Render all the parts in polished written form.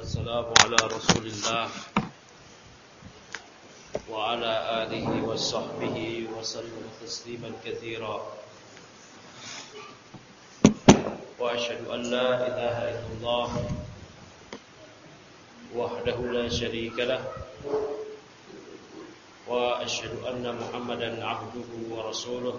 والسلام على رسول الله وعلى آله وصحبه وسلم تسليما كثيرا وأشهد أن لا إله إلا الله وحده لا شريك له وأشهد أن محمدا عبده ورسوله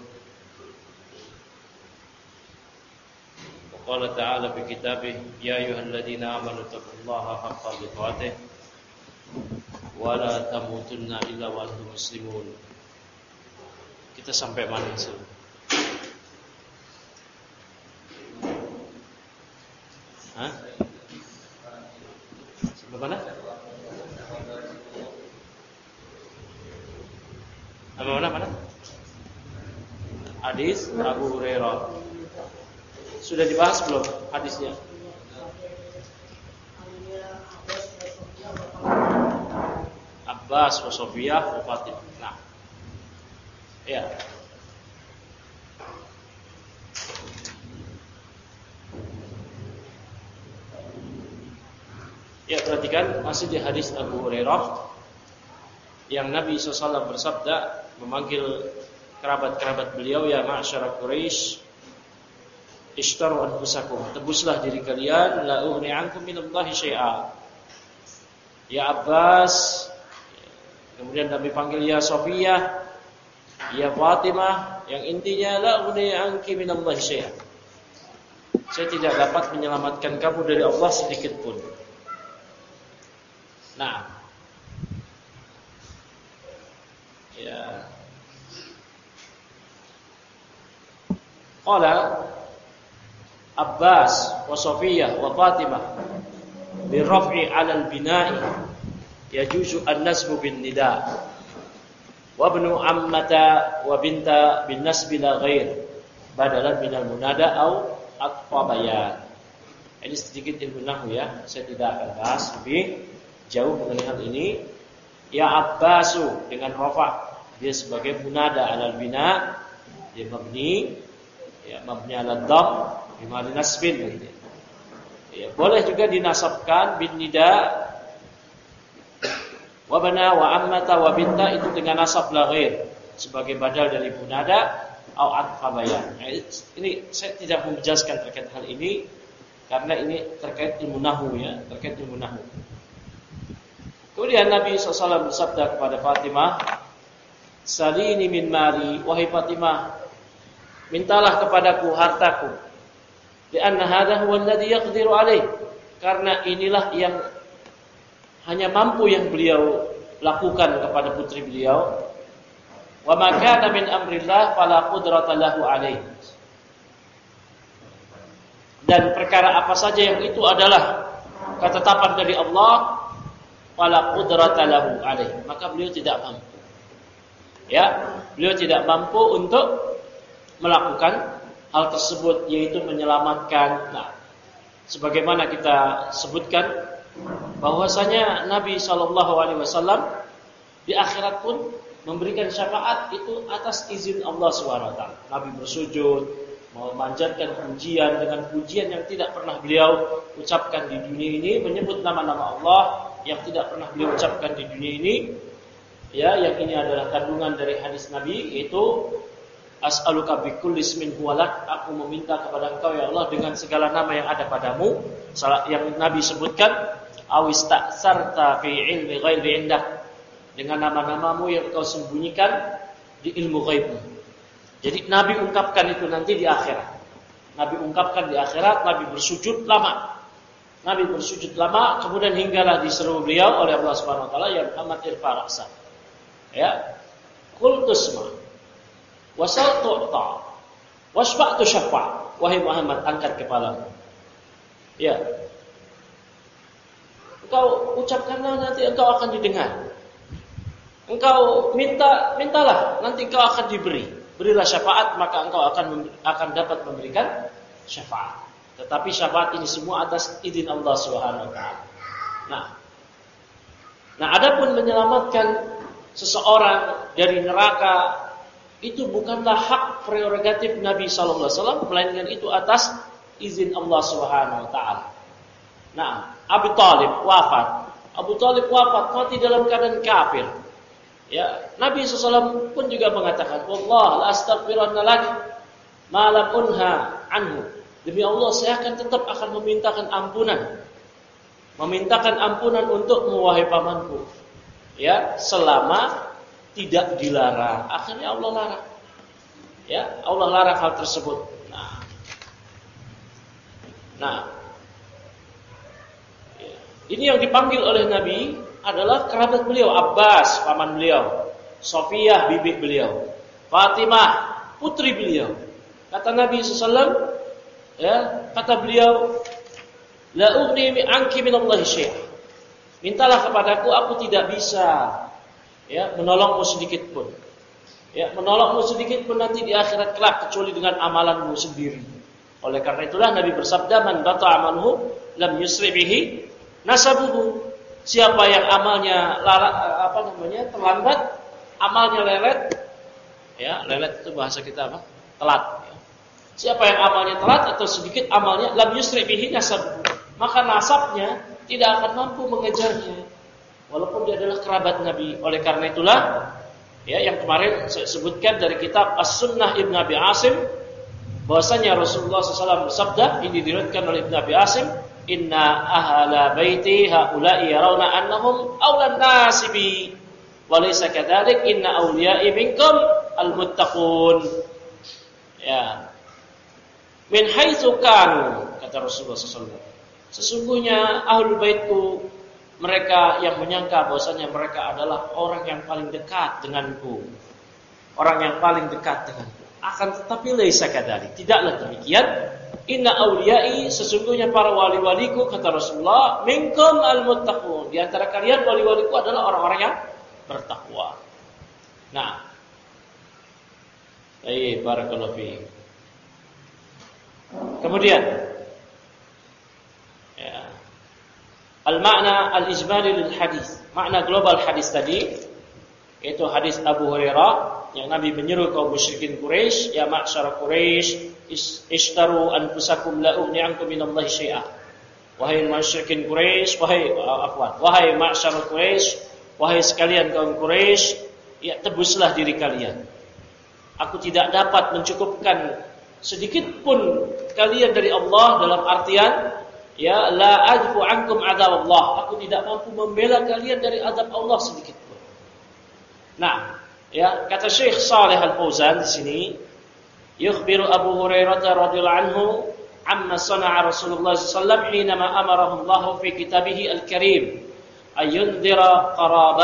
وقال تعالى في كتابه يا أيها الذين آمنوا اتقوا الله حق تقاته ولا تموتن إلا وأنتم مسلمون. Kita sampai mana sih? Hah? Sampai mana? Sampai mana? Hadis Abu Hurairah. Sudah dibahas belum hadisnya? Abbas wa Sofiyah wa Fatimah. Nah. Ya. Ya, perhatikan masih di hadis Abu Hurairah yang Nabi SAW bersabda memanggil kerabat-kerabat beliau, ya ma'syara Quraisy, ishtaru anfusakum, tebuslah diri kalian, la ughni ankum minallahi syai'a. Ya Abbas, kemudian Nabi panggil ya Sofiyah, ya Fatimah, yang intinya la ughni anki minallahi syai'a. Saya tidak dapat menyelamatkan kamu dari Allah sedikit pun. Nah, ya. Qala Abbas wa Sofiyah wa Fatimah birraf'i 'ala al-bina'i yajuzu an-nasbu bin nida wa ibnu ammata wa binta bin nasbi la ghair badalan minal munada au atfa bayan. Ini sedikit ilmu nahwu ya, saya tidak akan bahas lebih jauh mengenai hal ini. Ya Abbasu dengan rafa, dia sebagai munada 'alal bina, dia mabni, ya mabni 'ala dhamm bima dinasbin gitu. Ya, boleh juga dinasabkan bin nida wa bana wa ammata wa binta, itu dengan nasab la ghair sebagai badal dari munada au atfa bayan. Nah, ini saya tidak menjelaskan terkait hal ini karena ini terkait ilmu nahwu ya, terkait ilmu nahwu. Kemudian Nabi SAW bersabda kepada Fatimah, salini min mali, wahai Fatimah, mintalah kepadaku hartaku. Lianna hadha huwa alladhi yaqdiru alaih, karena inilah yang hanya mampu yang beliau lakukan kepada putri beliau. Wa ma kana min amrillah fala qudrata lahu alaih. Dan perkara apa saja yang itu adalah ketetapan dari Allah, fala qudrata lahu alaih, maka beliau tidak mampu. Ya, beliau tidak mampu untuk melakukan hal tersebut, yaitu menyelamatkan. Nah, sebagaimana kita sebutkan bahwasanya Nabi SAW di akhirat pun memberikan syafaat itu atas izin Allah SWT. Nabi bersujud, memanjatkan pujian dengan pujian yang tidak pernah beliau ucapkan di dunia ini, menyebut nama-nama Allah yang tidak pernah beliau ucapkan di dunia ini. Ya, yang ini adalah kandungan dari hadis Nabi, yaitu as'aluka bikulli ismin huwalak, aku meminta kepada Engkau ya Allah dengan segala nama yang ada padamu, yang Nabi sebutkan, awista'sarta fi ilmi ghaibi indak, dengan nama-namamu yang Engkau sembunyikan di ilmu ghaibmu. Jadi Nabi ungkapkan itu nanti di akhirat. Nabi ungkapkan di akhirat, Nabi bersujud lama. Nabi bersujud lama, kemudian hinggalah diseru beliau oleh Allah Subhanahu wa taala, ya Muhammad irfa ra'sak. Ya. Qul tusma wasal tu'ta wasfa'tu syafa', wahai Muhammad angkat kepalamu. Ya. Engkau ucapkanlah, nanti engkau akan didengar. Engkau mintalah, nanti engkau akan diberi. Berilah syafaat, maka engkau akan dapat memberikan syafaat. Tetapi syafaat ini semua atas izin Allah Subhanahu wa taala. Nah, adapun menyelamatkan seseorang dari neraka itu bukanlah hak prerogatif Nabi sallallahu alaihi wasallam, melainkan itu atas izin Allah Subhanahu wa taala. Nah, Abu Talib wafat. Abu Talib wafat, mati dalam keadaan kafir. Ya, Nabi SAW pun juga mengatakan, "Wallah la astaghfiranna lak ma lam unha anhu." Demi Allah, saya akan memintakan ampunan. Memintakan ampunan untukmu wahai pamanku. Ya, selama tidak dilarang. Akhirnya Allah larang. Ya, Allah larang hal tersebut. Nah, ini yang dipanggil oleh Nabi adalah kerabat beliau, Abbas, paman beliau, Sofiyah, bibi beliau, Fatimah, putri beliau. Kata Nabi SAW, ya, kata beliau, la ughni anki minallahi syai'a. Mintalah kepadaku, aku tidak bisa, ya, menolongmu sedikit pun. Ya, menolongmu sedikit pun nanti di akhirat kelak kecuali dengan amalanmu sendiri. Oleh karena itulah Nabi bersabda, man bata'a amaluhu lam yusri bihi nasabuhu. Siapa yang amalnya terlambat, amalnya lelet, ya, lelet itu bahasa kita apa? Telat. Ya. Siapa yang amalnya telat atau sedikit amalnya, lam yusri bihi nasabuhu, maka nasabnya tidak akan mampu mengejarnya, walaupun dia adalah kerabat Nabi. Oleh karena itulah, ya, yang kemarin saya sebutkan dari kitab As-Sunnah Ibn Abi Asim, bahwasanya Rasulullah SAW bersabda, ini diriwayatkan oleh Ibn Abi Asim, inna ahla baiti haula'i yarawna annahum awlan nasi bi wa laysa kadzalik inna awliya'i minkum almuttaqun. Ya. Min haitsu kanu, kata Rasulullah SAW. Sesungguhnya ahlul baitku, mereka yang menyangka bahwasanya mereka adalah orang yang paling dekat denganku. Orang yang paling dekat denganku. Akan tetapi laisa kadzalik, tidaklah demikian. Inna auliyai, sesungguhnya para wali-waliku, kata Rasulullah, minkum almuttaqun, di antara kalian wali-waliku adalah orang-orang yang bertakwa. Nah, barakallahu fiik. Kemudian, ya, al-makna al-ijmali lil hadis, makna global hadis tadi, yaitu hadis Abu Hurairah yang Nabi menyeru kaum musyrikin Quraisy, ya ma'syar Quraisy, ishtaru anfusakum la ughni ankum minallahi syai'a. Wahai musyrikin Quraisy, wahai ma'syar Quraisy, wahai sekalian kaum Quraisy, ya tebuslah diri kalian. Aku tidak dapat mencukupkan sedikit pun kalian dari Allah, dalam artian, ya, la adfu ankum adzab Allah. Aku tidak mampu membela kalian dari azab Allah sedikit pun. Nah, ya, kata Syekh Shalih Al-Fauzan di sini, yukhbiru Abu Hurairah radhiyallahu anhu amma sana'a Rasulullah sallallahu alaihi wasallam hinama amarahu Allah fi kitabih al-karim ayundhira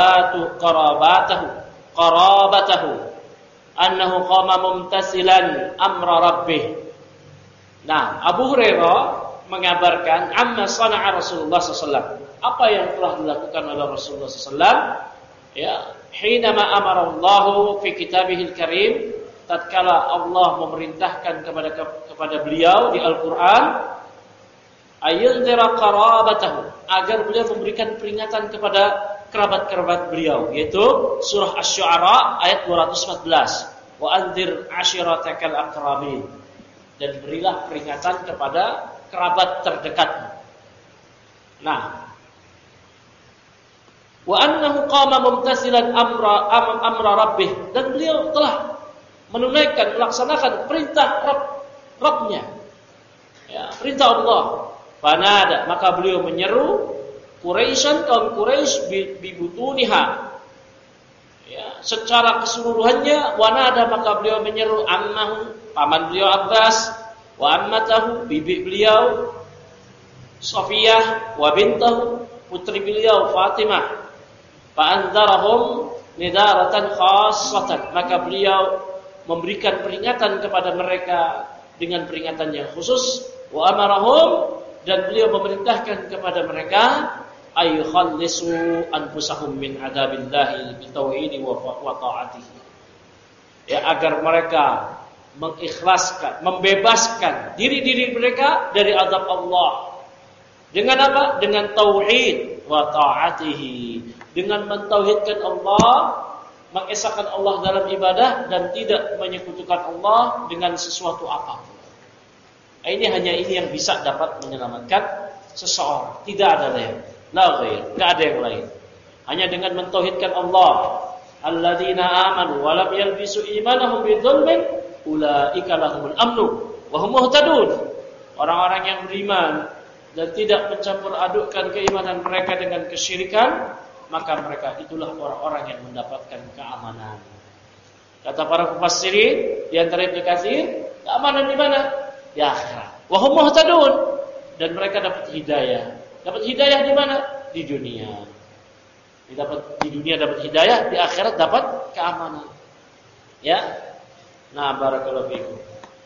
qarabatahu annahu qama mumtasilan amra rabbih. Nah, Abu Hurairah mengabarkan amma sana'a Rasulullah sallallahu alaihi wasallam, apa yang telah dilakukan oleh Rasulullah sallallahu alaihi wasallam, ya, hinama amarallahu fi kitabihil karim, tatkala Allah memerintahkan kepada beliau di Al-Qur'an, ayundhira qarabatahu, agar beliau memberikan peringatan kepada kerabat-kerabat beliau, yaitu surah Asy-Syu'ara ayat 214, wa anzir ashiratakal aqrabin, dan berilah peringatan kepada kerabat terdekatmu. Nah, wa annahu qama mumtasilan amra rabbih, dan beliau telah menunaikan, melaksanakan perintah Rabbnya, ya, perintah Allah. Fanada, maka beliau menyeru Quraisyan, kaum Quraisy, bibutuniha, ya, secara keseluruhannya. Wanada, maka beliau menyeru ammahu, paman beliau Abbas, wa ammatahu, bibi beliau Sofiyah, wa bintahu, putri beliau Fatimah. Fa'anzarahum nidaratan khassatan, maka beliau memberikan peringatan kepada mereka dengan peringatan yang khusus. Wa amarahum, dan beliau memerintahkan kepada mereka ayyukhallisu anfusahum min adabillahi bitauhidi wa ta'atihi, ya, agar mereka mengikhlaskan, membebaskan diri-diri mereka dari azab Allah. Dengan apa? Dengan tauhid wa ta'atihi, dengan mentauhidkan Allah, mengesahkan Allah dalam ibadah dan tidak menyekutukan Allah dengan sesuatu apapun. Ini hanya ini yang bisa dapat menyelamatkan seseorang, tidak ada lain. La ghair, enggak ada yang lain. Hanya dengan mentauhidkan Allah. Alladzina amanu wa lam yalbisu imanahum bidzulmin ulaika lahumul amnu wa hum muhtadun. Orang-orang yang beriman dan tidak mencampur adukkan keimanan mereka dengan kesyirikan, maka mereka itulah orang-orang yang mendapatkan keamanan. Kata para mufassirin di antara Ibnu Katsir, keamanan di mana? Di akhirat. Wa hum muhtadun, dan mereka dapat hidayah. Dapat hidayah di mana? Di dunia. Di dunia dapat hidayah, di akhirat dapat keamanan. Ya. Nah, barakallahu fiikum.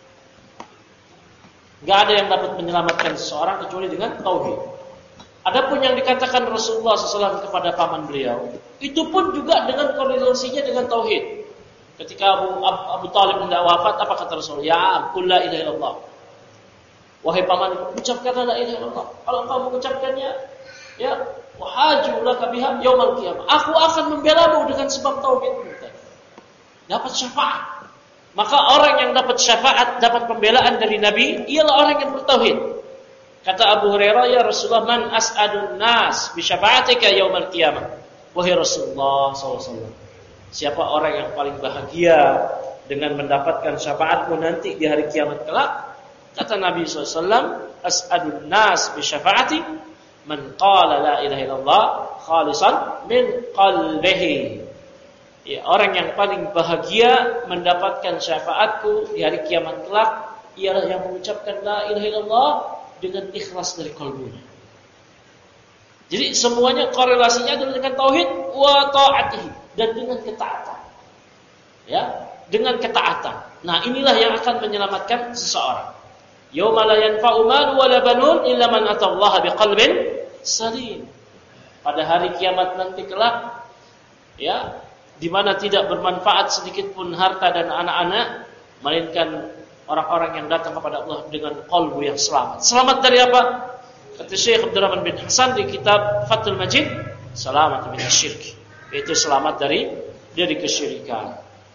Enggak ada yang dapat menyelamatkan seseorang kecuali dengan tauhid. Adapun yang dikatakan Rasulullah SAW kepada paman beliau, itu pun juga dengan korelasinya dengan tauhid. Ketika Abu Talib hendak wafat, apa kata Rasulullah? Ya, qul la ilaha illallah. Wahai paman, ucapkanlah la ilaha illallah. Kalau engkau mengucapkannya, ya, wahaju laka biha yaumil qiyamah. Aku akan membelamu dengan sebab tauhidmu. Dapat syafaat. Maka orang yang dapat syafaat, dapat pembelaan dari Nabi, ialah orang yang bertauhid. Kata Abu Hurairah, ya Rasulullah, man as'adun nas bi syafa'atika yaumil qiyamah. Wahai Rasulullah SAW, siapa orang yang paling bahagia dengan mendapatkan syafaatmu nanti di hari kiamat kelak? Kata Nabi SAW, as'adun nas bi syafa'ati man qala la ilaha illallah khalisan min qalbihi. Ya, orang yang paling bahagia mendapatkan syafaatku di hari kiamat kelak ialah yang mengucapkan la ilaha illallah dengan ikhlas dari kalbunya. Jadi semuanya korelasinya adalah dengan tauhid wa ta'atihi, dan dengan ketaatan. Ya, dengan ketaatan. Nah, inilah yang akan menyelamatkan seseorang. Yauma la yanfa'u malun wala banun illa man atallaha biqalbin salim. Pada hari kiamat nanti kelak, ya, di mana tidak bermanfaat sedikit pun harta dan anak-anak, melainkan orang-orang yang datang kepada Allah dengan qalbu yang selamat. Selamat dari apa? Kata Syekh Abdurrahman bin Hasan di kitab Fathul Majid, selamat min asyirk, yaitu selamat dari kesyirikan.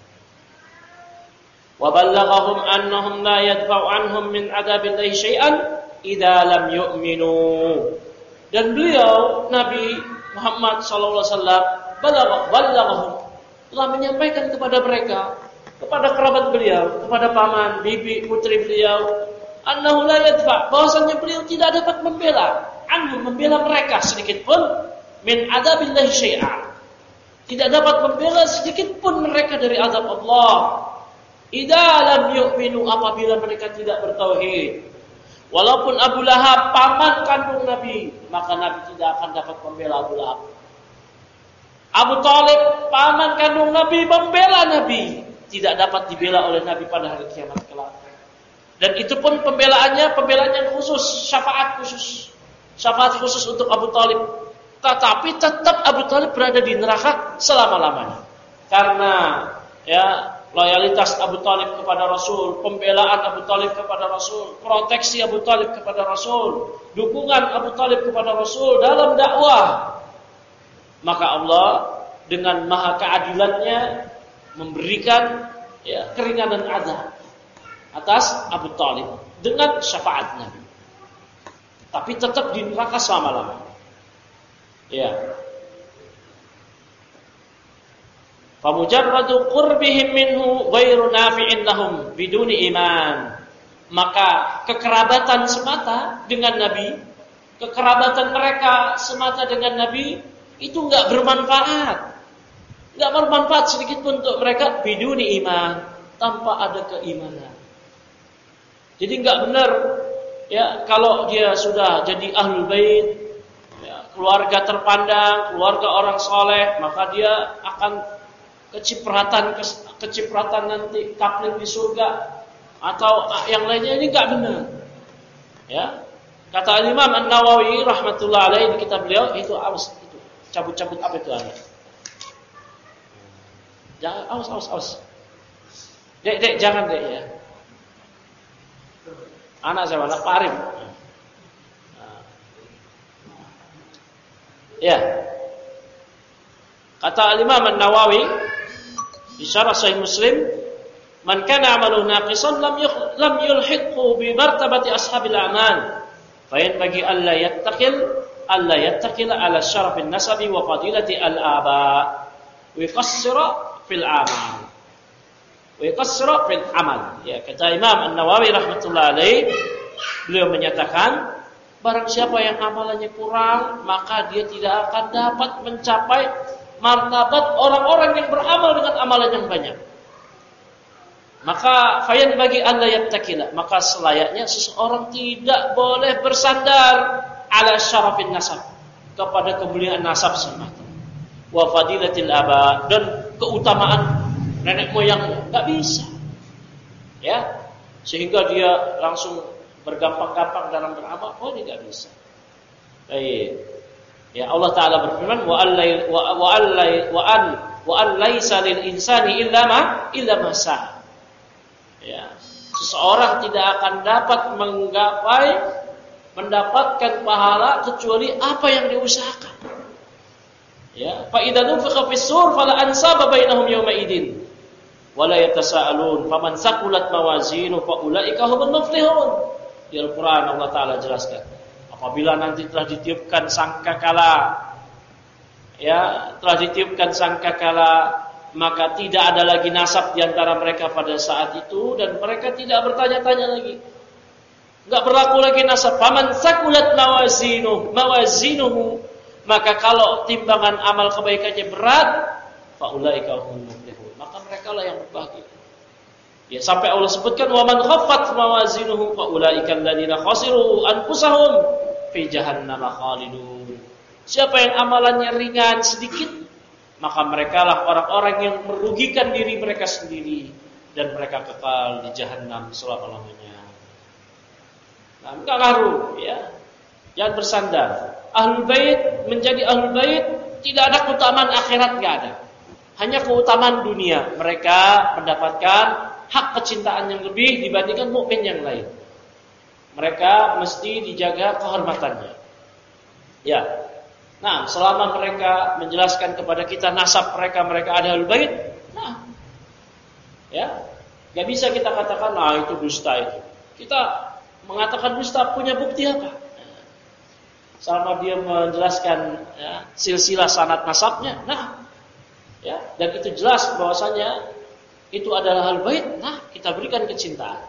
Wa ballaghahum annahum la yadfa'u anhum min adabillahi syai'an idza lam yu'minu. Dan beliau Nabi Muhammad sallallahu alaihi wasallam ballaghahum, telah menyampaikan kepada mereka, kepada kerabat beliau, kepada paman, bibi, putri beliau, annahu la yadfa', bahwasanya beliau tidak dapat membela mereka sedikit pun min adabillahi syai'a. Tidak dapat membela sedikit pun mereka dari azab Allah. Idza lam yu'minu, apabila mereka tidak bertauhid. Walaupun Abu Lahab paman kandung Nabi, maka Nabi tidak akan dapat membela Abu Lahab. Abu Talib paman kandung Nabi, membela Nabi, tidak dapat dibela oleh Nabi pada hari kiamat kelak. Dan itu pun pembelaan yang khusus, syafaat khusus untuk Abu Talib. Tetapi tetap Abu Talib berada di neraka selama-lamanya. Karena ya, loyalitas Abu Talib kepada Rasul, pembelaan Abu Talib kepada Rasul, proteksi Abu Talib kepada Rasul, dukungan Abu Talib kepada Rasul dalam dakwah. Maka Allah dengan maha keadilannya memberikan, ya, keringanan azab atas Abu Talib dengan syafaat Nabi. Tapi tetap di neraka selama-lamanya. Ya. Famujarradu qurbihim minhu ghairu nafi'in lahum biduni iman. Maka kekerabatan semata dengan Nabi, kekerabatan mereka semata dengan Nabi itu enggak bermanfaat. Enggak bermanfaat sedikit pun untuk mereka biduni iman, tanpa ada keimanan. Jadi enggak benar, ya, kalau dia sudah jadi ahlul bait, ya, keluarga terpandang, keluarga orang soleh, maka dia akan kecipratan nanti kapling di surga atau yang lainnya. Ini enggak benar. Ya. Kata Imam An-Nawawi rahmatullah alaihi di kitab beliau, itu awas, itu cabut-cabut apa itu ada. Jangan, awas. Dek, jangan dek ya. Anak saya, anak Pak Arif. Ya. Kata Imam An-Nawawi di syarah Sahih Muslim, man kana amaluhu naqisan lam yulhiqhu bi martabati ashabil a'mal, Fayan bagi alla yattaqila ala syarafin nasabi wa fadilati al-aba wa yuqassira fil amal. Wa yuqassira fil amal. Ya, kata Imam An-Nawawi rahmatullah alaih, beliau menyatakan barang siapa yang amalannya kurang, maka dia tidak akan dapat mencapai martabat orang-orang yang beramal dengan amalan yang banyak. Maka fayan bagi alla yattaqila, maka selayaknya seseorang tidak boleh bersandar ala syarafin nasab, kepada kemuliaan nasab semata, wa fadilatil aba, dan keutamaan nenek moyangnya, enggak bisa. Ya, sehingga dia langsung bergampang-gampang dalam beramal, ini enggak bisa. Baik. Ya, Allah Taala berfirman wa an laisa lil insani illa ma sa'a. Ya, seseorang tidak akan dapat mendapatkan pahala kecuali apa yang diusahakan. Ya, fa idza nufikha fis sur fala ansaba bainahum yawma idin wala yatasaalun faman saqulat mawazinu fa ulaika humul muflihun. Di Al-Qur'an Allah Taala jelaskan, apabila nanti telah ditiupkan sangkakala, maka tidak ada lagi nasab di antara mereka pada saat itu, dan mereka tidak bertanya-tanya lagi. Enggak berlaku lagi nasab. Faman saqulat mawazinuhu, maka kalau timbangan amal kebaikannya berat, faulaika humul muflihun, maka mereka lah yang berbahagia. Ya, sampai Allah sebutkan wa man khaffat mawazinuhu faulaika alladziina khasiru anfusahum fi jahannam khalidun. Siapa yang amalannya ringan sedikit, maka merekalah orang-orang yang merugikan diri mereka sendiri, dan mereka kekal di jahanam selama-lamanya. Nah, enggak ngaruh, ya. Jangan bersandar. Ahlul bait, menjadi ahlul bait tidak ada keutamaan akhirat, enggak ada. Hanya keutamaan dunia. Mereka mendapatkan hak kecintaan yang lebih dibandingkan mukmin yang lain. Mereka mesti dijaga kehormatannya. Ya. Nah, selama mereka menjelaskan kepada kita nasab mereka ada ahlul bait, nah, ya, nggak bisa kita katakan, nah itu dusta itu. Kita mengatakan dusta punya bukti apa? Selama dia menjelaskan ya, silsilah sanad nasabnya, nah, ya, dan itu jelas bahwasanya itu adalah ahlul bait, nah kita berikan kecintaan.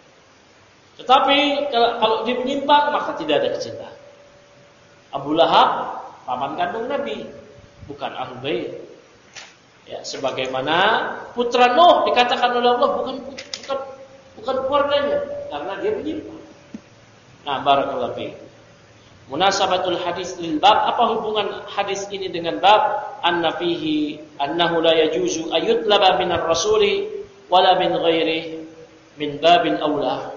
Tetapi kalau dia menyimpang, maka tidak ada kecintaan. Abu Lahab paman kandung Nabi, bukan ahlul bait. Ya, sebagaimana putra Nuh dikatakan oleh Allah bukan keluarganya, karena dia menyimpang. Nah, barakallahu fiik. Munasabatul hadis lil bab, apa hubungan hadis ini dengan bab? Anna fihi annahu la yajuzu ayutlaba minar rasuli wala min ghairihi min babil aula.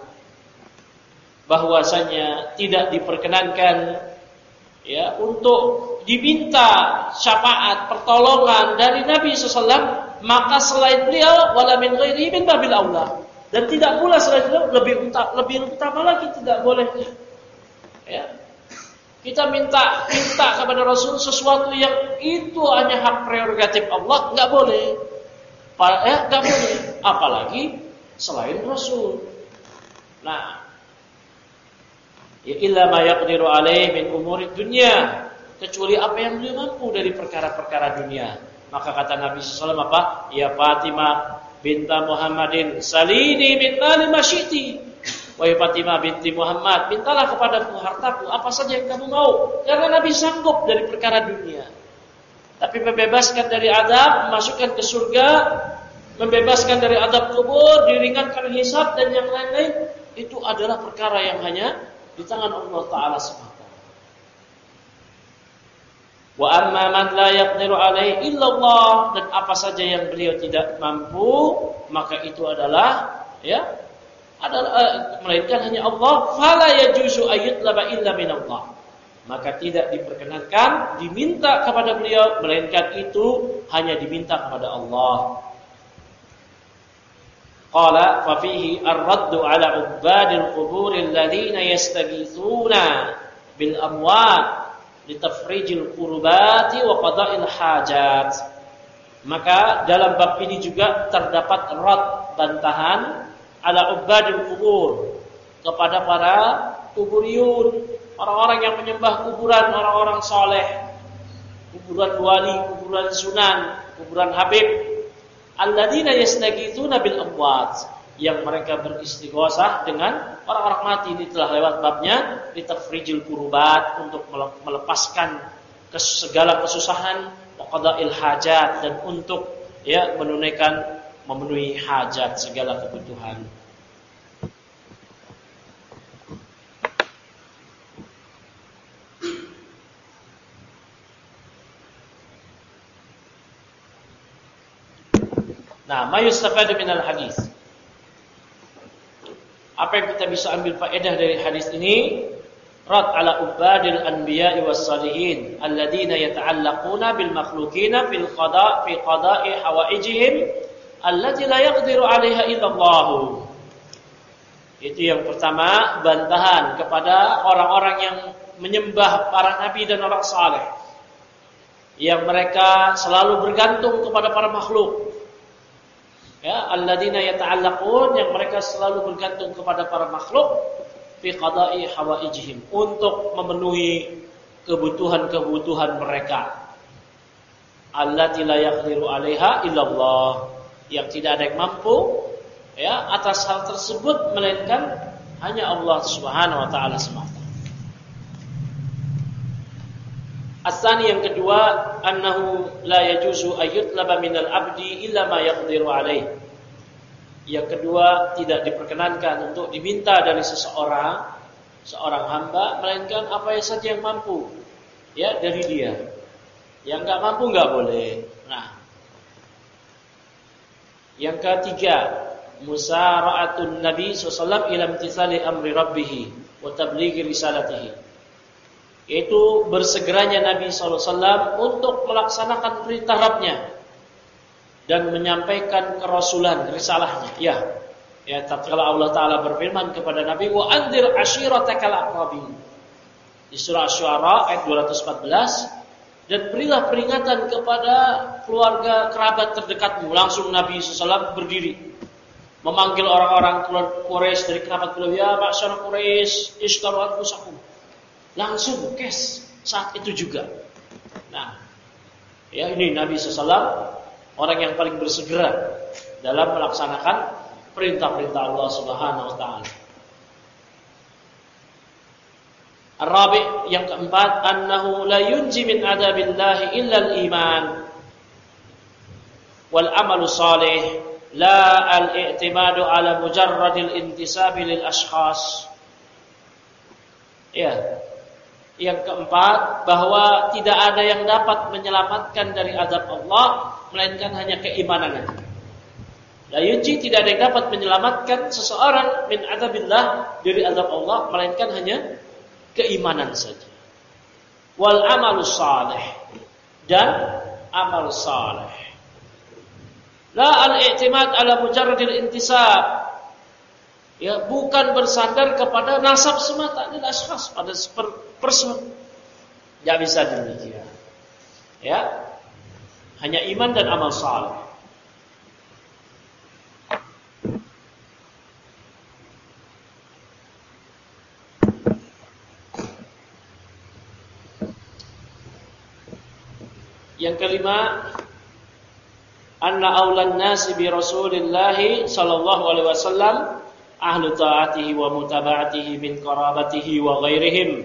Bahwasanya tidak diperkenankan ya untuk diminta syafaat pertolongan dari Nabi SAW, maka selain beliau wala min ghairihi min babil aula, dan tidak pula selain beliau lebih utama lagi, tidak boleh. Ya. Kita minta kepada Rasul sesuatu yang itu hanya hak prerogatif Allah, enggak boleh. Ya, enggak boleh, apalagi selain Rasul. Nah, ya illa ma yaqdiru alaihi min umurid dunya, kecuali apa yang beliau mampu dari perkara-perkara dunia. Maka kata Nabi SAW apa? Ya Fatimah binta Muhammadin salini min mali ma syi'ti. Wahai Fatimah binti Muhammad, mintalah kepadaku hartaku apa saja yang kamu mau. Karena Nabi sanggup dari perkara dunia. Tapi membebaskan dari azab, memasukkan ke surga, membebaskan dari azab kubur, diringankan hisab dan yang lain-lain, itu adalah perkara yang hanya di tangan Allah Ta'ala semata. Wa amma man la yaqdiru alaihi illallah, dan apa saja yang beliau tidak mampu, maka itu adalah melainkan hanya Allah. Fala yajuzu ayyutlaba illa minallah, maka tidak diperkenankan diminta kepada beliau, melainkan itu hanya diminta kepada Allah. Qala fa fihi ar-raddu ala ubadil qubur alladziina yastaghithuna bil amwat litafrijil qurbati wa qada'il hajat. Maka dalam bab ini juga terdapat rad, bantahan ala ubadil qubur, kepada para kuburiyun, orang-orang yang menyembah kuburan orang-orang soleh, kuburan wali, kuburan sunan, kuburan habib. Alladzina yastaghitsuna bil amwat, yang mereka beristighosah dengan orang-orang mati. Ini telah lewat babnya di tafrijul kurubat, untuk melepaskan segala kesusahan, wa qada'il hajat, dan untuk memenuhi hajat, segala kebutuhan. Nah, ma yustafadu minal hadis. Apa yang kita bisa ambil faedah dari hadis ini? Rad ala ubadil anbiya'i was salihin alladziina yata'allaquna bil makhluqina fi qada'i hawaijihim allati la yaqdiru 'alaiha illa Allah. Itu yang pertama, bantahan kepada orang-orang yang menyembah para nabi dan orang saleh, yang mereka selalu bergantung kepada para makhluk. Ya, alladzina yata'allaqun, yang mereka selalu bergantung kepada para makhluk, fi qada'i hawaijihim, untuk memenuhi kebutuhan-kebutuhan mereka. Allati la yaqdiru 'alaiha illallah, yang tidak ada yang mampu atas hal tersebut melainkan hanya Allah Subhanahu wa taala semata. As-tsani, yang kedua, annahu la yajuzu ayyutlaba minal abdi illa ma yaqdiru alaih. Yang kedua, tidak diperkenankan untuk diminta dari seorang hamba, melainkan apa saja yang mampu dari dia. Yang enggak mampu enggak boleh. Nah, yang ketiga, musara'atun Nabi sallallahu alaihi wasallam ila imtithali amri rabbih wa tablighi risalatihi. Itu bersegeranya Nabi SAW untuk melaksanakan perintah Rabbnya dan menyampaikan kerasulan, risalahnya. Tatkala Allah Ta'ala berfirman kepada Nabi, wa anzir ashiratakal aqrabin, di surah Asy-Syu'ara ayat 214, dan berilah peringatan kepada keluarga kerabat terdekatmu. Langsung Nabi SAW berdiri memanggil orang-orang Quraisy dari kerabat beliau, ya ma'syar Quraisy, ishtaru anfusakum. Langsung kes saat itu juga. Nah, ini Nabi SAW, orang yang paling bersegera dalam melaksanakan perintah-perintah Allah Subhanahu wa taala. Ar-rabi', yang keempat, annahu la yunji min adabillahi illa al-iman wal amalu salih, la al-i'timadu ala mujarradil intisabi lil ashkhas. Yang keempat, bahwa tidak ada yang dapat menyelamatkan dari azab Allah melainkan hanya keimanan saja. La yunji, tidak ada yang dapat menyelamatkan seseorang min adzabillah, dari azab Allah, melainkan hanya keimanan saja. Wal amalu salih, dan amal salih. La al-i'timad ala mujarradil intisab, bukan bersandar kepada nasab semata, lil ashkhas, pada person. Tidak bisa demikian. Hanya iman dan amal saleh. Yang kelima, anna aulan nasi bi Rasulillah sallallahu alaihi wasallam ahlu ta'atihi wa mutaba'atihi min qarabatihi wa ghairihim.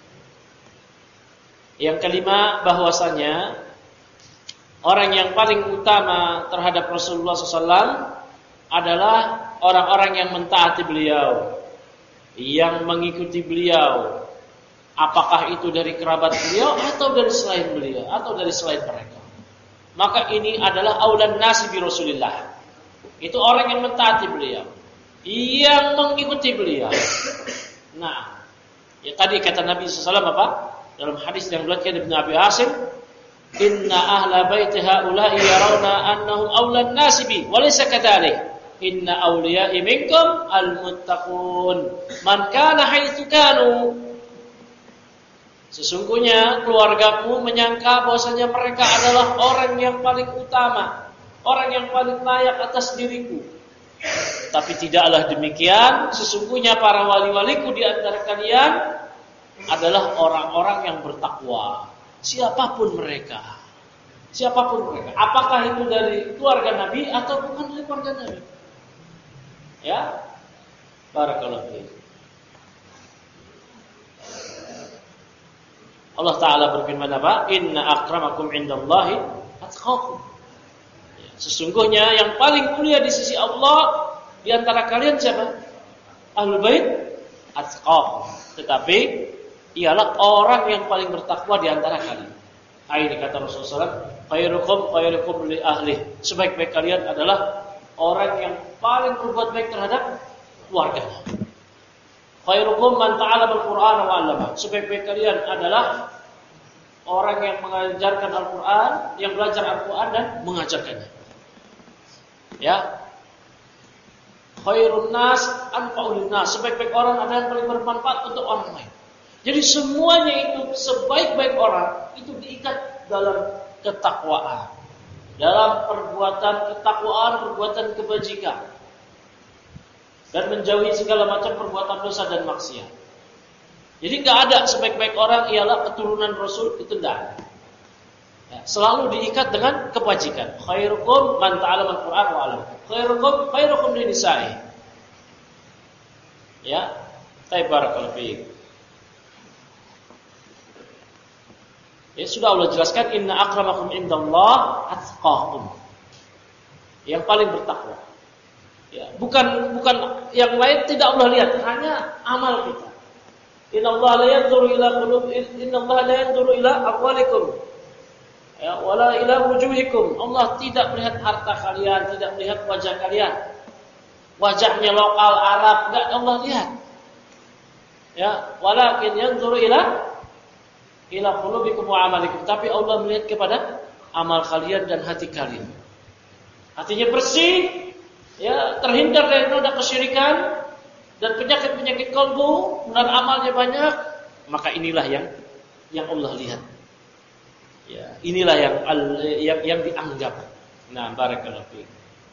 Yang kelima, bahwasanya orang yang paling utama terhadap Rasulullah SAW adalah orang-orang yang mentaati beliau, yang mengikuti beliau, apakah itu dari kerabat beliau atau dari selain beliau atau dari selain mereka. Maka ini adalah aulan nasi bi Rasulillah. Itu orang yang mentaati beliau, yang mengikuti beliau. Nah, tadi kata Nabi SAW apa? Dalam hadis yang diriwayatkan Ibnu Abi Hasim, inna ahla baiti haula'i yarawna annahum aulan nasi bi wa laysa kadzalik. Inna awliya'i minkum al-muttaqun man kana haitsu kanu. Sesungguhnya keluargamu menyangka bahwasanya mereka adalah orang yang paling utama, orang yang paling layak atas diriku, Tapi tidaklah demikian, sesungguhnya para wali-waliku di antara kalian adalah orang-orang yang bertakwa. Siapapun mereka. Apakah itu dari keluarga Nabi atau bukan dari keluarga Nabi? Ya. Barakallahu fiik. Allah Ta'ala berfirman apa? Inna akramakum indallahi atqakum. Sesungguhnya yang paling mulia di sisi Allah di antara kalian siapa? Ahlul Bait atqakum. Tetapi ialah orang yang paling bertakwa di antara kalian. Ini kata Rasulullah SAW, khairukum li ahli. Sebaik-baik kalian adalah orang yang paling berbuat baik terhadap keluarganya. Khairukum man ta'allama al-Qur'an wa 'allama. Sebaik-baik kalian adalah orang yang mengajarkan Al-Qur'an, yang belajar Al-Qur'an dan mengajarkannya. Ya. Khairun nas anfa'ul nas. Sebaik-baik orang adalah yang paling bermanfaat untuk orang lain. Jadi semuanya itu sebaik-baik orang itu diikat dalam ketakwaan. Dalam perbuatan ketakwaan, perbuatan kebajikan. Dan menjauhi segala macam perbuatan dosa dan maksiat. Jadi enggak ada sebaik-baik orang ialah keturunan Rasul, itu enggak ada. Ya, selalu diikat dengan kebajikan. Khairukum man ta'allama al-Qur'an wa 'allama. Khairukum linisa'i. Ya, barakallahu fiik. Ya, sudah Allah jelaskan inna akramakum indallah atqakum. Yang paling bertakwa. Ya, bukan yang lain tidak Allah lihat, hanya amal kita. Innallaha la yanzuru ila qulubikum, innallaha la yanzuru ila amwalikum. Ya, wala ila wujuhikum. Allah tidak melihat harta kalian, tidak melihat wajah kalian. Wajahnya lokal Arab enggak Allah lihat. Ya, walakin yanzuru ila qulubikum wa amalikum. Tapi Allah melihat kepada amal kalian dan hati kalian. Hatinya bersih, ya, terhindar dari noda kesyirikan dan penyakit-penyakit kalbu dan amalnya banyak, maka inilah yang Allah lihat. Ya, inilah yang dianggap. Nah, barakallahu fiik.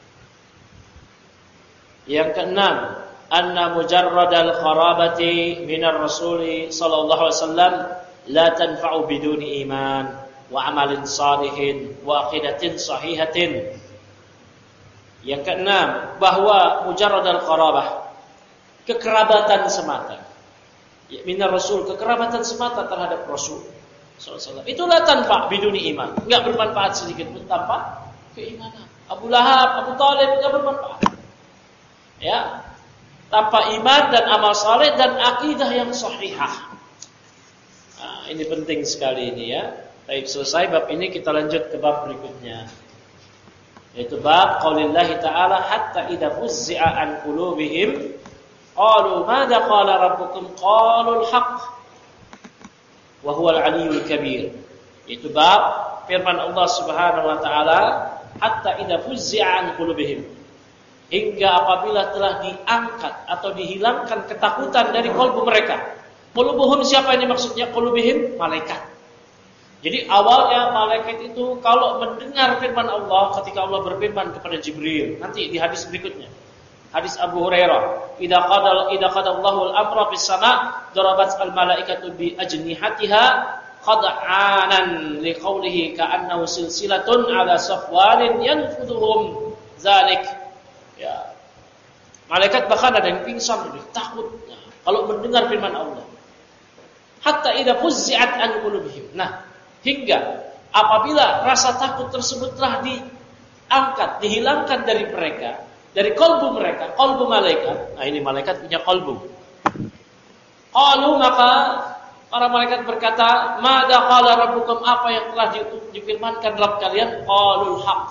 Yang keenam, anna mujarradal kharabati minar rasuli sallallahu alaihi wasallam la tanfa'u biduni iman wa amalin salihin wa aqidatin sahihatin. Yang keenam, bahwa mujarradal qarabah, kekerabatan semata. Ya, minar rasul, kekerabatan semata terhadap Rasul sallallahu alaihi wasallam. Itulah tanpa biduni iman, enggak bermanfaat sedikit pun tanpa keimanan. Abu Lahab, Abu Thalib enggak bermanfaat. Ya, tanpa iman dan amal saleh dan akidah yang sahihah. Nah, ini penting sekali ini ya. Baik, selesai bab ini kita lanjut ke bab berikutnya. Yaitu bab qaulillahi ta'ala hatta idza fuzzi'a an qulubihim qalu madza qala rabbukum qalul haqq wa huwal aliyyul kabir. Itu bab firman Allah Subhanahu wa taala hatta idza fuzzi'a an qulubihim, hingga apabila telah diangkat atau dihilangkan ketakutan dari kalbu mereka. Qulubuhum siapa ini maksudnya? Qulubihim malaikat. Jadi awalnya malaikat itu kalau mendengar firman Allah ketika Allah berfirman kepada Jibril, nanti di hadis berikutnya. Hadis Abu Hurairah, idza qada Allahu al-amra fis sama' darabat al-malaikatu bi ajnihatiha qad'anan li qawlihi ka'annahu silsilatun 'ala safwanin yanfuduhum zalik. Ya. Malaikat bahkan ada yang pingsan, takut kalau mendengar firman Allah. Hatta idza fuzzi'at an qulubihim. Nah, hingga apabila rasa takut tersebut telah diangkat, dihilangkan dari mereka, dari kalbu mereka, kalbu malaikat. Nah, ini malaikat punya kalbu. Qalu, maka para malaikat berkata, "Madza qala rabbukum?" Apa yang telah difirmankan Rabb kalian? Qalul haqq.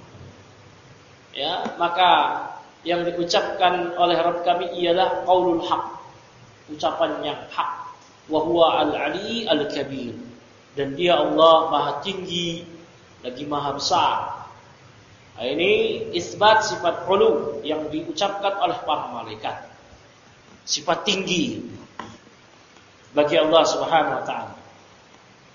Ya, maka yang diucapkan oleh Rabb kami ialah qaulul haqq, ucapan yang hak. Wa huwa al-ali al-kabir. Dan dia Allah Maha Tinggi lagi Maha Besar. Nah, ini isbat sifat ulu yang diucapkan oleh para malaikat. Sifat tinggi bagi Allah Subhanahu wa taala.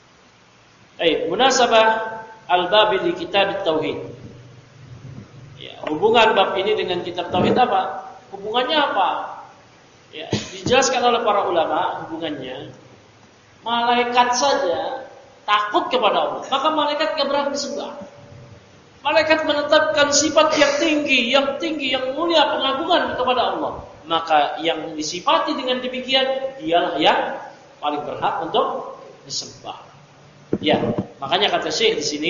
Munasabah al-bab li kitab at-tauhid. Ya, Ya, hubungan bab ini dengan kitab tauhid apa? Hubungannya apa? Ya, dijelaskan oleh para ulama hubungannya. Malaikat saja takut kepada Allah, maka malaikat tidak berhak disembah. Malaikat menetapkan sifat yang tinggi, yang mulia, pengagungan kepada Allah. Maka yang disifati dengan demikian, dialah yang paling berhak untuk disembah. Ya, makanya kata Syekh di sini,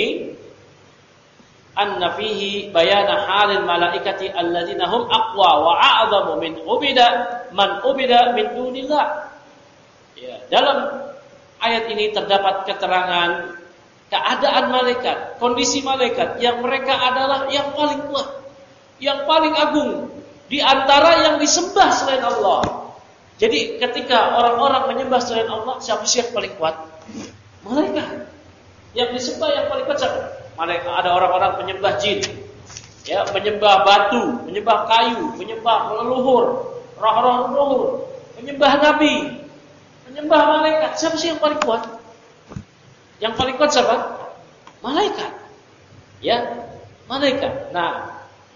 anna fihi bayana halil malaikati alladzina hum aqwa wa a'zamu min man ubida min dunillah. Ya, dalam ayat ini terdapat keterangan keadaan malaikat, kondisi malaikat yang mereka adalah yang paling kuat, yang paling agung di antara yang disembah selain Allah. Jadi ketika orang-orang menyembah selain Allah, siapa sih yang paling kuat? Malaikat. Yang disembah yang paling kuat siapa? Malaikat. Ada orang-orang penyembah jin, ya, menyembah batu, menyembah kayu, menyembah leluhur, roh-roh leluhur, menyembah nabi, menyembah malaikat. Siapa sih yang paling kuat? Yang paling kuat siapa? Malaikat. Ya, malaikat. Nah,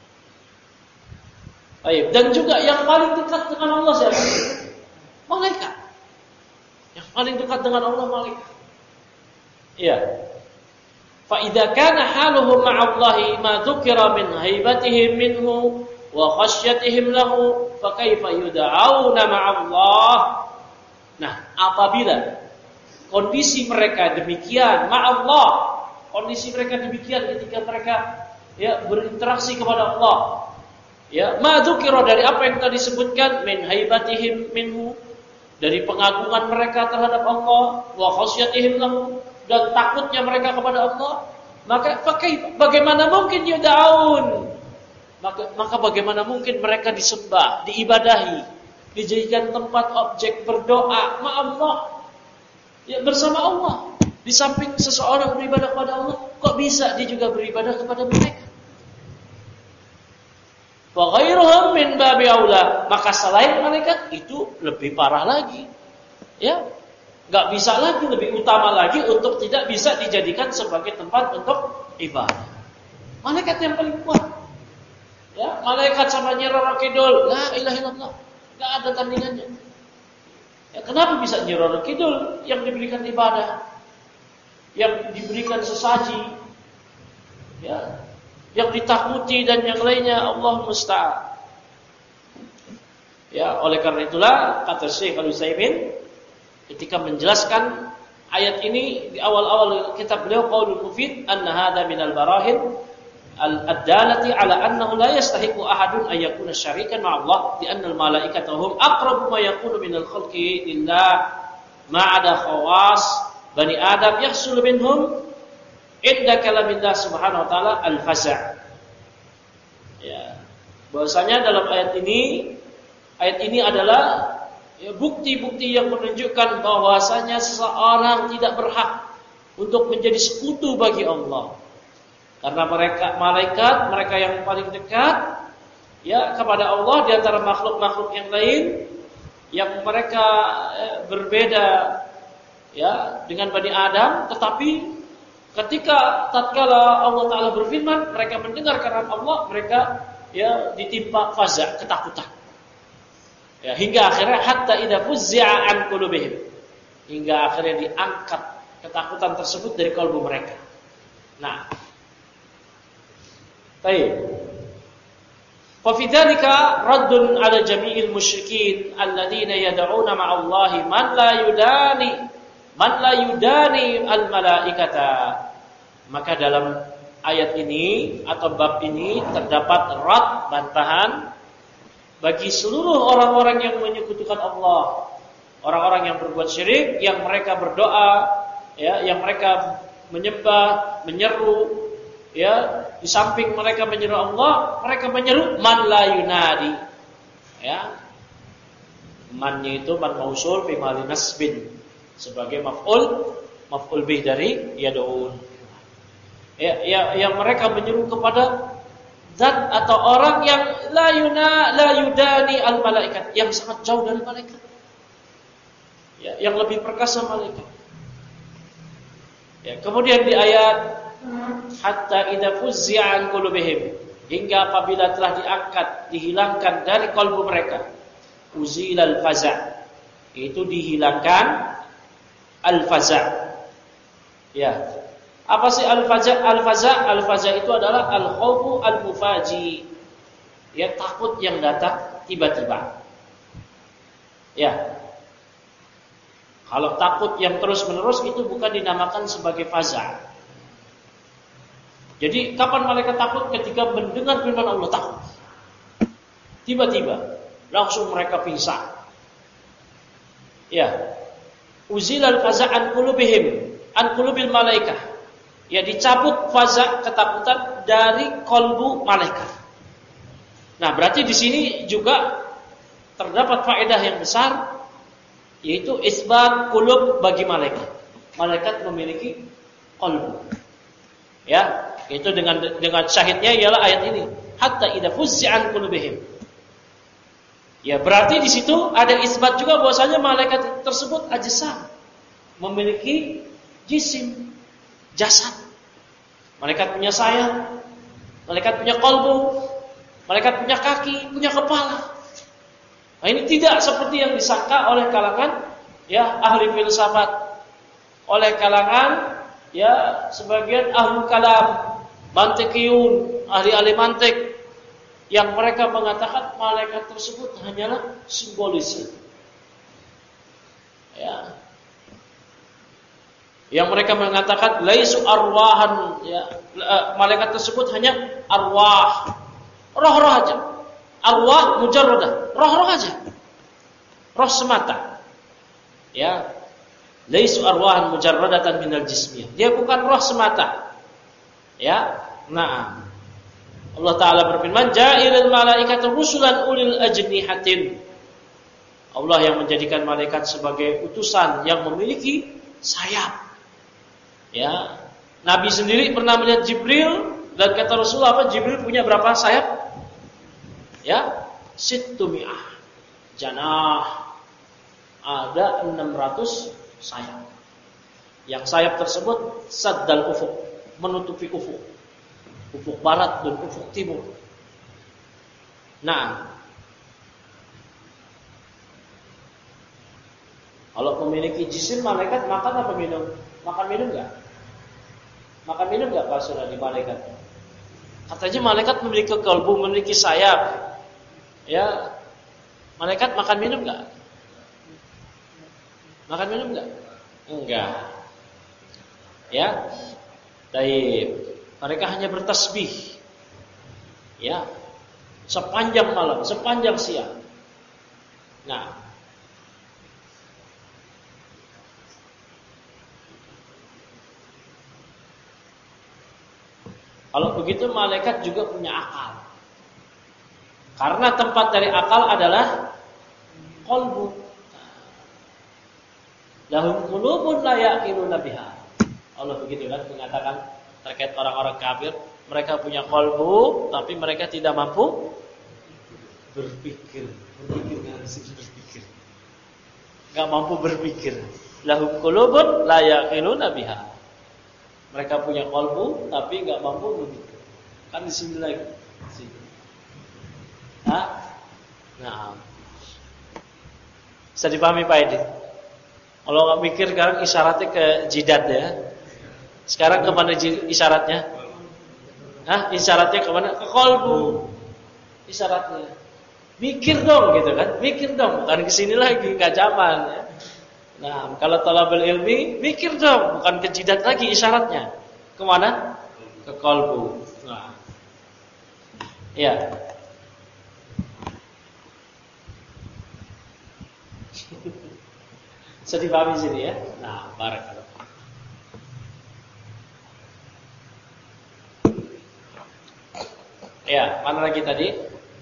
baik. Dan juga yang paling dekat dengan Allah siapa? Malaikat. Yang paling dekat dengan Allah malaikat. Iya. Fa idza kana haluhum ma'allahi ma dzukira min haibatihim minhu wa khasyatihim lahu fa kaifa yud'auna ma'allah. Nah, apabila kondisi mereka demikian, ma'allah, kondisi mereka demikian ketika mereka ya berinteraksi kepada Allah. Ya, ma dzukira dari apa yang tadi disebutkan min haibatihim minhu, dari pengagungan mereka terhadap Allah, wa khasyatihim lahu, dan takutnya mereka kepada Allah, maka bagaimana mungkin yud'aun? Maka bagaimana mungkin mereka disembah, diibadahi, dijadikan tempat objek berdoa ma Allah, ya bersama Allah. Di samping seseorang beribadah kepada Allah, kok bisa dia juga beribadah kepada mereka? Wa ghairuhum min babi aula, maka selain malaikat itu lebih parah lagi. Ya, enggak bisa lagi, lebih utama lagi untuk tidak bisa dijadikan sebagai tempat untuk ibadah. Malaikat yang paling kuat. Ya, malaikat sama Nyi Roro Kidul, la ilaha illallah, enggak ada tandingannya. Ya, kenapa bisa Nyi Roro Kidul yang diberikan ibadah, yang diberikan sesaji, ya, yang ditakuti dan yang lainnya, Allah musta'an. Ya, oleh karena itulah kata Syekh Al-Utsaimin ketika menjelaskan ayat ini di awal-awal kitab beliau Qaulul Mufid, anna hadza minal barahin al-addalati ala annahu la yastahiqu ahadun ay yakuna syarikan ma Allah di anna al-malaikata hum aqrabu ma yakunu minal khalqi lillah ma ada khawas bani Adam yahsul minhum idda kalamillah subhanahu wa ta'ala al-faza'. Ya, bahwasanya dalam ayat ini adalah ya, bukti-bukti yang menunjukkan bahwasanya seseorang tidak berhak untuk menjadi sekutu bagi Allah. Karena malaikat mereka yang paling dekat ya kepada Allah di antara makhluk-makhluk yang lain yang mereka berbeda ya dengan Bani Adam, tetapi ketika tatkala Allah Ta'ala berfirman, mereka mendengar kalam Allah, mereka ya ditimpa faza', ketakutan. Ya, hingga akhirnya hatta idza fuzzi'a an qulubihim, hingga akhirnya diangkat ketakutan tersebut dari kalbu mereka. Nah, baik. Fa fi dzalika raddun 'ala jami'il musyrikin alladziina yad'uuna ma'allahi man la yudani al-malaikata. Maka dalam ayat ini atau bab ini terdapat rad, bantahan bagi seluruh orang-orang yang menyekutukan Allah, orang-orang yang berbuat syirik, yang mereka berdoa, ya, yang mereka menyembah, menyeru, ya, di samping mereka menyeru Allah, mereka menyeru man la yunadi, ya, mannya itu man mausul bi mali nasbin sebagai maf'ul bih dari yad'un. Ya, yang mereka menyeru kepada zat atau orang yang la yudani al malaikat, yang sangat jauh dari malaikat. Ya, yang lebih perkasa malaikat. Ya, kemudian di ayat hatta idza fuzzi'a an qulubihim, hingga apabila telah diangkat, dihilangkan dari qalbu mereka, uzilal faza', itu dihilangkan al-faza'. Ya. Apa sih al-faza'? Al-faza' itu adalah al-khawfu al-mufaji. Ya, takut yang datang tiba-tiba. Ya. Kalau takut yang terus-menerus itu bukan dinamakan sebagai faza'. Jadi kapan malaikat takut? Ketika mendengar firman Allah, takut. Tiba-tiba langsung mereka pingsan. Ya. Uzilal faza' an qulubihim, an qulubil malaikah. Ya, dicabut faza', ketakutan dari kolbu malaikat. Nah, berarti di sini juga terdapat faedah yang besar, yaitu isbat qulub bagi malaikat. Malaikat memiliki qalbu. Ya, itu dengan syahidnya ialah ayat ini. Hatta idza fuzzi'an qulubihim. Ya, berarti di situ ada isbat juga bahwasanya malaikat tersebut ajsam, memiliki jisim, jasad. Malaikat punya sayap, malaikat punya qalbu, malaikat punya kaki, punya kepala. Nah, ini tidak seperti yang disangka oleh kalangan ya ahli filsafat, oleh kalangan ya sebagian ahli kalam, mantikiyun, ahli-ahli mantik, yang mereka mengatakan malaikat tersebut hanyalah simbolis. Ya. Yang mereka mengatakan laisu arwahan, ya, malaikat tersebut hanya arwah, roh-roh aja. Arwah mujarradah, roh-roh aja. Roh semata. Ya. Laisu arwahan mujarradatan minal jismiyah. Dia bukan roh semata. Ya. Nah. Allah Ta'ala berfirman, Ja'ilil malaikata rusulan ulil ajnihatin. Allah yang menjadikan malaikat sebagai utusan yang memiliki sayap. Ya, Nabi sendiri pernah melihat Jibril dan kata Rasulullah apa? Jibril punya berapa sayap? Ya, 600 janah. Ada 600 sayap. Yang sayap tersebut saddal ufuk, menutupi ufuk. Ufuk barat dan ufuk timur. Nah, kalau memiliki jisim malaikat makan apa minum? Makan minum enggak? Makan minum enggak pas sudah di malaikat? Katanya malaikat memiliki kalbu, memiliki sayap. Ya. Malaikat makan minum enggak? Makan minum enggak? Enggak. Ya. Baik. Mereka hanya bertasbih. Ya. Sepanjang malam, sepanjang siang. Nah, kalau begitu malaikat juga punya akal. Karena tempat dari akal adalah qalbu. Lahum qulubun la yaqiluna biha. Allah begitu kan mengatakan terkait orang-orang kafir, mereka punya qalbu tapi mereka tidak mampu berpikir. Enggak mampu berpikir. Lahum qulubun la yaqiluna biha. Mereka punya qalbu tapi enggak mampu berpikir. Kan di sini lagi. Sini. Nah. Bisa dipahami Pak Edi? Kalau enggak mikir sekarang isyaratnya ke jidat ya. Sekarang kemana isyaratnya? Isyaratnya kemana? Ke qalbu. Isyaratnya. Mikir dong gitu kan? Mikir dong, bukan ke sini lagi, enggak zaman ya. Nah, kalau talabul ilmi, mikir dong, bukan ke jidat lagi isyaratnya. Kemana? Ke qalbu. Nah. Ya. Bisa dipahami sini ya. Nah, barakallahu. Ya, mana lagi tadi?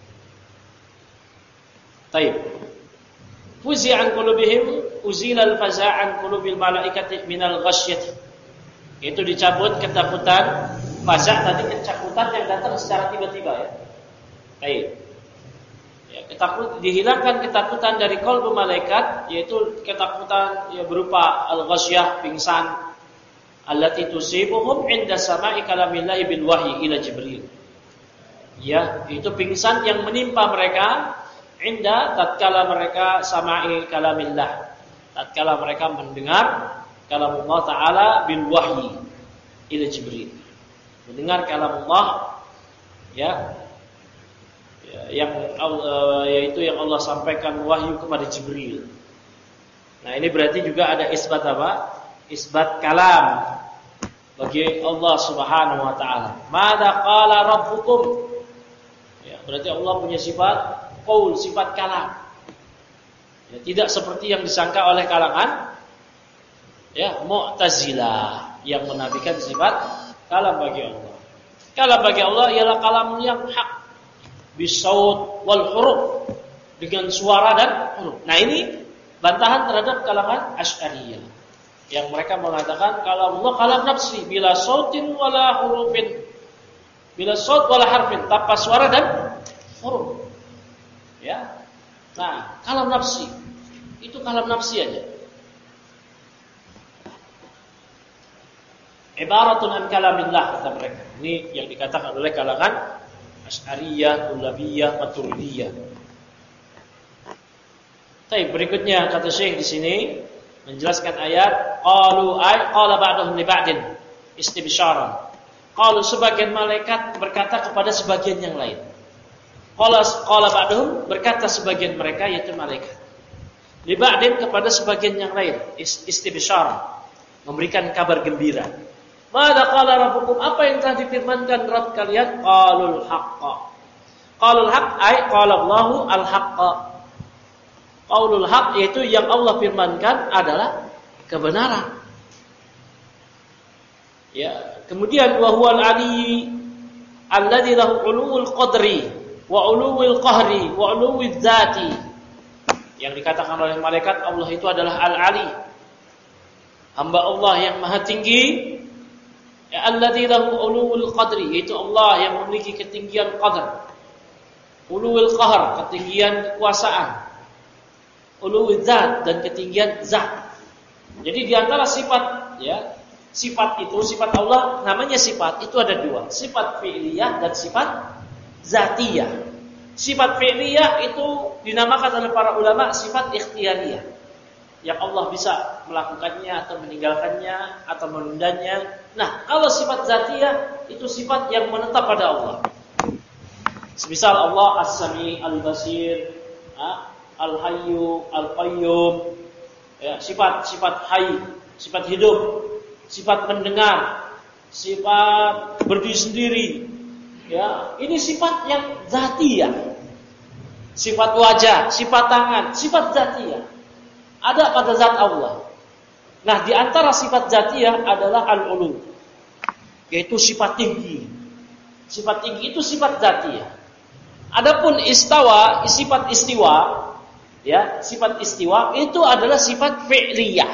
Taib. Fuzi'an qulubihim uzilal faza'an qulubil malaikati minal ghasyah. Itu dicabut ketakutan, faza' tadi ketakutan yang datang secara tiba-tiba ya. Taib. Ya, dihilangkan ketakutan dari qalbu malaikat, yaitu ketakutan ya berupa al-ghasyah, pingsan, allati tusibuhum 'inda sama'i kalamillahi bil wahyi ila Jibril. Ya, itu pingsan yang menimpa mereka inda tatkala mereka sama'i kalamillah. Tatkala mereka mendengar kalam Allah Ta'ala bil wahyi ila Jibril. Mendengar kalam Allah ya, yang yaitu yang Allah sampaikan wahyu kepada Jibril. Nah, ini berarti juga ada isbat apa? Isbat kalam bagi Allah Subhanahu wa taala. Mada qala rabbukum? Ya, berarti Allah punya sifat qaul, sifat kalam. Ya, tidak seperti yang disangka oleh kalangan ya Mu'tazilah yang menafikan sifat kalam bagi Allah. Kalam bagi Allah ialah kalam yang hak bisaut wal huruf, dengan suara dan huruf. Nah, ini bantahan terhadap kalangan Asy'ariyah yang mereka mengatakan kalam Allah kalam nafsi bila sautin wala hurufin, bila saut wala harfin, tanpa suara dan huruf. Ya. Nah, kalam nafsi itu kalam nafsi aja. Ibaratun an kalamillah kata mereka. Ini yang dikatakan oleh kalangan Asy'ariyah, Kullabiyah, Maturidiyah. Baik, berikutnya kata Syekh di sini menjelaskan ayat qala ba'dhum li ba'din istibsyaran. Qalu sebagian malaikat berkata kepada sebagian yang lain. Qala ba'dhum berkata sebagian mereka yaitu malaikat. Li ba'din kepada sebagian yang lain istibsyaran, memberikan kabar gembira. Mada qala rabbukum, apa yang telah difirmankan Rabb kalian? Qalul haqqa. Qalul haqq ay qala Allahu al-haqqa. Qaulul haq yaitu yang Allah firmankan adalah kebenaran. Ya, kemudian wa huwal ali alladzi lahu ulul qadri wa ulul qahri wa ulul dzati. Yang dikatakan oleh malaikat Allah itu adalah al-ali. Hamba Allah yang maha tinggi. Ya, alladzi lahu ulul qadri yaitu Allah yang memiliki ketinggian qadar. Ulul qahr ketinggian kekuasaan. Uluwul zat dan ketinggian zat. Jadi di antara sifat ya, sifat itu sifat Allah namanya sifat itu ada dua, sifat fi'liyah dan sifat zatiyah. Sifat fi'liyah itu dinamakan oleh para ulama sifat ikhtiyariyah. Yang Allah bisa melakukannya atau meninggalkannya atau menundanya. Nah, kalau sifat zatiyah itu sifat yang menetap pada Allah. Semisal Allah As-Sami, Al-Basir, Al-Hayyu, Al-Qayyum, ya, sifat hayy, sifat hidup, sifat mendengar, sifat berdiri sendiri. Ya, ini sifat yang zatiyah. Sifat wajah, sifat tangan, sifat zatiyah. Ada pada zat Allah. Nah, di antara sifat zatiyah adalah al-ulu, yaitu sifat tinggi. Sifat tinggi itu sifat zatiyah. Adapun istawa, sifat istiwa, ya, sifat istiwa itu adalah sifat fi'liyah.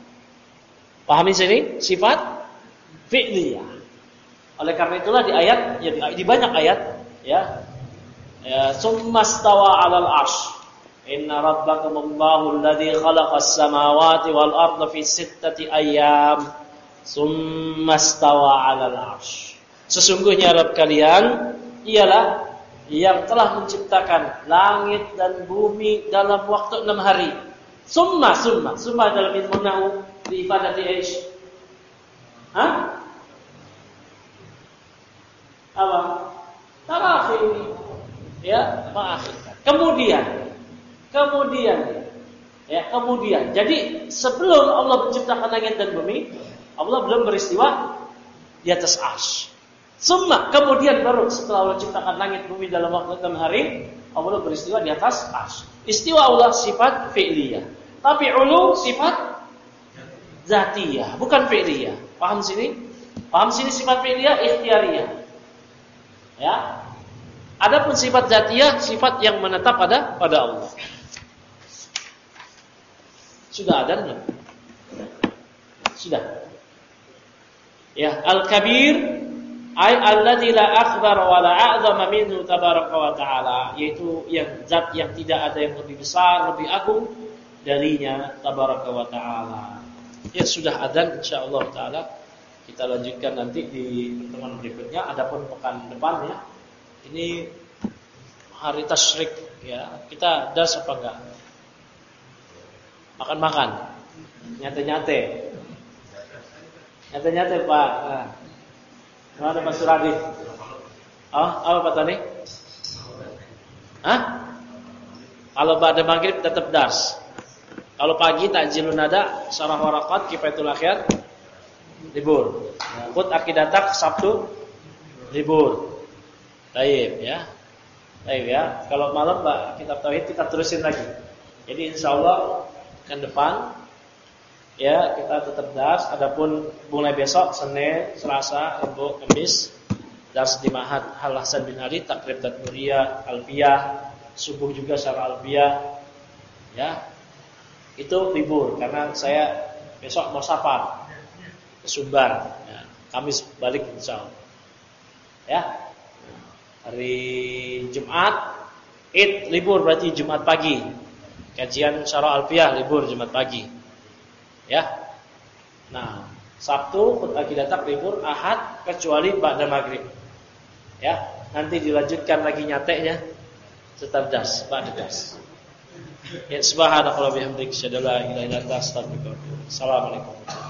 Pahami sini? Sifat fi'liyah. Oleh karena itulah di ayat, ya, di banyak ayat, ya, summa stawa 'alal 'arsy. Inna rabbakumullahu alladzi khalaqas samawati wal arda fi sittati ayyam. Summa stawa 'alal 'arsy. Sesungguhnya Rabb kalian ialah yang telah menciptakan langit dan bumi dalam waktu 6 hari. Summa dalam ilmu nahwu di ifadati aish. Apa? Tarakhir. Ya, mengakhirkan. Kemudian. Jadi sebelum Allah menciptakan langit dan bumi, Allah belum beristiwa di atas arsy. Kemudian baru setelah Allah ciptakan langit bumi dalam waktu 6 hari, Allah beristiwa di atas arsy. Istiwa Allah sifat fi'liyah, tapi ulu sifat zatiyah, bukan fi'liyah. Paham sini? Sifat fi'liyah ikhtiyariyah. Ya. Adapun sifat zatiyah sifat yang menetap pada Allah. Sudah ada belum? Sudah. Ya, al-kabir ay alladzi la akbar wa la a'zama minhu tabaraka wa ta'ala, yaitu yang zat yang tidak ada yang lebih besar, lebih agung darinya tabaraka wa ta'ala. Ya, sudah adzan insyaallah taala. Kita lanjutkan nanti di pertemuan berikutnya. Adapun pekan depan ya, Ini hari tasyrik ya. Kita das apa enggak? Makan-makan. Nyate-nyate. Nyate-nyate Pak. Nah. Mana Pak Suradi? Oh, apa Pak Tani? Hah? Kalau ba'da maghrib tetap dars. Kalau pagi takjilun nada, syarah waraqat, kifayatul akhir libur. Khut aqidatak Sabtu libur. Baik ya. Baik ya. Kalau malam Pak kitab tauhid kita terusin lagi. Jadi insyaallah kan depan ya kita tetap dars. Adapun mulai besok Senin, Selasa, Rabu, Kamis dars di Ma'had Al Hasan bin Ali Takrib Tadmuriyah, Alfiyah, subuh juga syarah Alfiyah. Ya. Itu libur karena saya besok mau safar ke Sumbar. Ya. Kamis balik insyaallah. Ya. Hari Jumat Id libur berarti Jumat pagi. Kajian syarah Alfiyah libur Jumat pagi. Ya. Nah, Sabtu khut aqidatak libur, Ahad kecuali ba'da maghrib. Ya, nanti dilanjutkan lagi nyateknya setelah das, ba'da das. Ya subhanallahi wa bihamdihi, asyhadu an la ilaha illa anta, astaghfiruka wa atubu ilaik. Assalamualaikum.